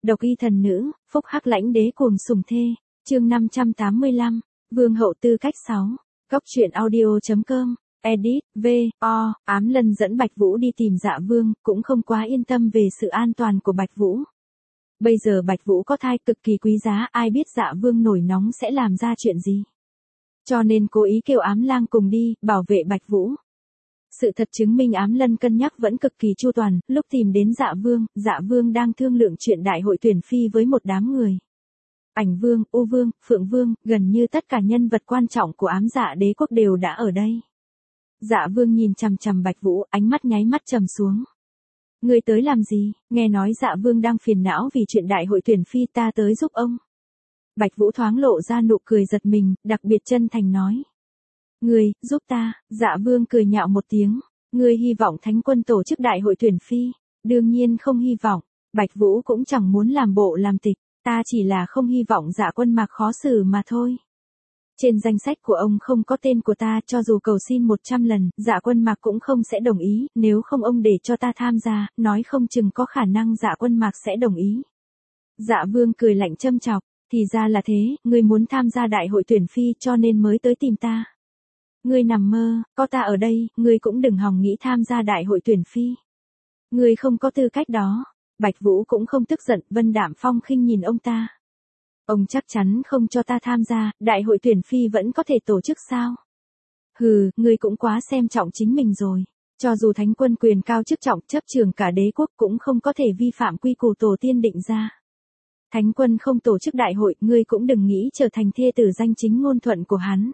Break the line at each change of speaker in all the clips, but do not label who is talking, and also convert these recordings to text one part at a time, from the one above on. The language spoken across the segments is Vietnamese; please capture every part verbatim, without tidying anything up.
Độc y thần nữ, phúc hắc lãnh đế cuồng sủng thê. Chương năm trăm tám mươi lăm, Vương hậu tư cách sáu. Góc truyện audio chấm com. Edit, V, O, Ám Lân dẫn Bạch Vũ đi tìm Dạ Vương, cũng không quá yên tâm về sự an toàn của Bạch Vũ. Bây giờ Bạch Vũ có thai cực kỳ quý giá, ai biết Dạ Vương nổi nóng sẽ làm ra chuyện gì. Cho nên cố ý kêu Ám Lang cùng đi, bảo vệ Bạch Vũ. Sự thật chứng minh Ám Lân cân nhắc vẫn cực kỳ chu toàn, lúc tìm đến Dạ Vương, Dạ Vương đang thương lượng chuyện đại hội tuyển phi với một đám người. Ảnh Vương, U Vương, Phượng Vương, gần như tất cả nhân vật quan trọng của Ám Dạ Đế quốc đều đã ở đây. Dạ Vương nhìn chằm chằm Bạch Vũ, ánh mắt nháy mắt trầm xuống. Ngươi tới làm gì? Nghe nói Dạ Vương đang phiền não vì chuyện đại hội tuyển phi, ta tới giúp ông. Bạch Vũ thoáng lộ ra nụ cười giật mình, đặc biệt chân thành nói. Ngươi, giúp ta? Dạ Vương cười nhạo một tiếng. Ngươi hy vọng Thánh quân tổ chức đại hội tuyển phi? Đương nhiên không hy vọng. Bạch Vũ cũng chẳng muốn làm bộ làm tịch, ta chỉ là không hy vọng Dạ Quân Mạc khó xử mà thôi. Trên danh sách của ông không có tên của ta, cho dù cầu xin một trăm lần, Dạ Quân Mạc cũng không sẽ đồng ý, nếu không ông để cho ta tham gia, nói không chừng có khả năng Dạ Quân Mạc sẽ đồng ý. Dạ Vương cười lạnh châm chọc, thì ra là thế, ngươi muốn tham gia đại hội tuyển phi cho nên mới tới tìm ta. Ngươi nằm mơ, có ta ở đây, ngươi cũng đừng hòng nghĩ tham gia đại hội tuyển phi. Ngươi không có tư cách đó. Bạch Vũ cũng không tức giận, vân đạm phong khinh nhìn ông ta. Ông chắc chắn không cho ta tham gia, đại hội tuyển phi vẫn có thể tổ chức sao? Hừ, ngươi cũng quá xem trọng chính mình rồi. Cho dù Thánh quân quyền cao chức trọng, chấp trường cả đế quốc cũng không có thể vi phạm quy củ tổ tiên định ra. Thánh quân không tổ chức đại hội, ngươi cũng đừng nghĩ trở thành thê tử danh chính ngôn thuận của hắn.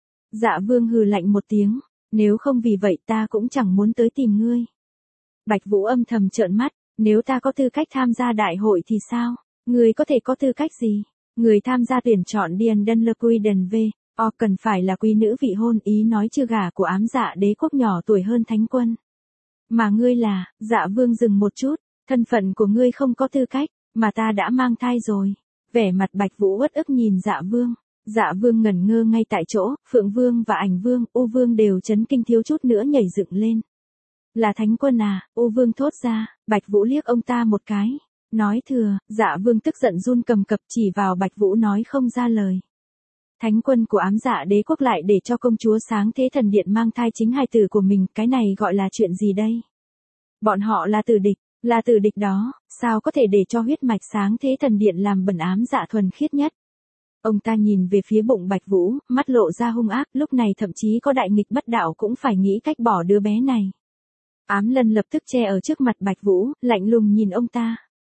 Dạ Vương hừ lạnh một tiếng, nếu không vì vậy ta cũng chẳng muốn tới tìm ngươi. Bạch Vũ âm thầm trợn mắt, nếu ta có tư cách tham gia đại hội thì sao? Ngươi có thể có tư cách gì? Người tham gia tuyển chọn Điền Đân Lơ Quy Đần V, O cần phải là quý nữ vị hôn, ý nói chưa gả của Ám Dạ Đế quốc nhỏ tuổi hơn Thánh quân. Mà ngươi là, Dạ Vương dừng một chút, thân phận của ngươi không có tư cách, mà ta đã mang thai rồi. Vẻ mặt Bạch Vũ uất ức nhìn Dạ Vương. Dạ Vương ngẩn ngơ ngay tại chỗ, Phượng Vương và Ảnh Vương, U Vương đều chấn kinh thiếu chút nữa nhảy dựng lên. Là Thánh quân à? U Vương thốt ra. Bạch Vũ liếc ông ta một cái. Nói thừa. Dạ Vương tức giận run cầm cập chỉ vào Bạch Vũ nói không ra lời. Thánh quân của Ám Dạ Đế quốc lại để cho công chúa Sáng Thế Thần Điện mang thai chính hài tử của mình, cái này gọi là chuyện gì đây? Bọn họ là tử địch, là tử địch đó, sao có thể để cho huyết mạch Sáng Thế Thần Điện làm bẩn Ám Dạ thuần khiết nhất? Ông ta nhìn về phía bụng Bạch Vũ, mắt lộ ra hung ác, lúc này thậm chí có đại nghịch bất đạo cũng phải nghĩ cách bỏ đứa bé này. Ám Lân lập tức che ở trước mặt Bạch Vũ, lạnh lùng nhìn ông ta.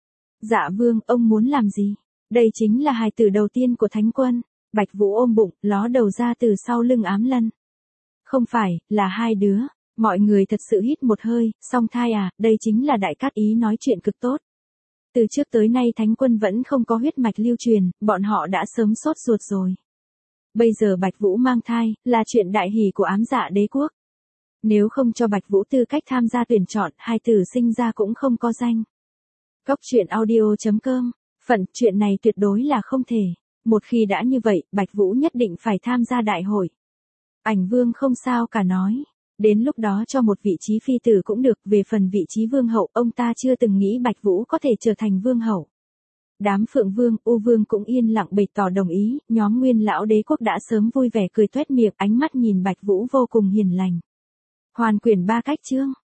Dạ Vương, ông muốn làm gì? Đây chính là hài tử đầu tiên của Thánh quân. Bạch Vũ ôm bụng, ló đầu ra từ sau lưng Ám Lân. Không phải, là hai đứa. Mọi người thật sự hít một hơi, song thai à, đây chính là Đại Cát Ý nói chuyện cực tốt. Từ trước tới nay Thánh quân vẫn không có huyết mạch lưu truyền, bọn họ đã sớm sốt ruột rồi. Bây giờ Bạch Vũ mang thai, là chuyện đại hỷ của Ám Dạ Đế quốc. Nếu không cho Bạch Vũ tư cách tham gia tuyển chọn, hai tử sinh ra cũng không có danh. Góc truyện audio chấm com. Phận, chuyện này tuyệt đối là không thể. Một khi đã như vậy, Bạch Vũ nhất định phải tham gia đại hội. Ảnh Vương không sao cả nói. Đến lúc đó cho một vị trí phi tử cũng được, về phần vị trí vương hậu, ông ta chưa từng nghĩ Bạch Vũ có thể trở thành vương hậu. Đám Phượng Vương, U Vương cũng yên lặng bày tỏ đồng ý, nhóm Nguyên lão đế quốc đã sớm vui vẻ cười toét miệng, ánh mắt nhìn Bạch Vũ vô cùng hiền lành. Hoàn quyển ba cách chương.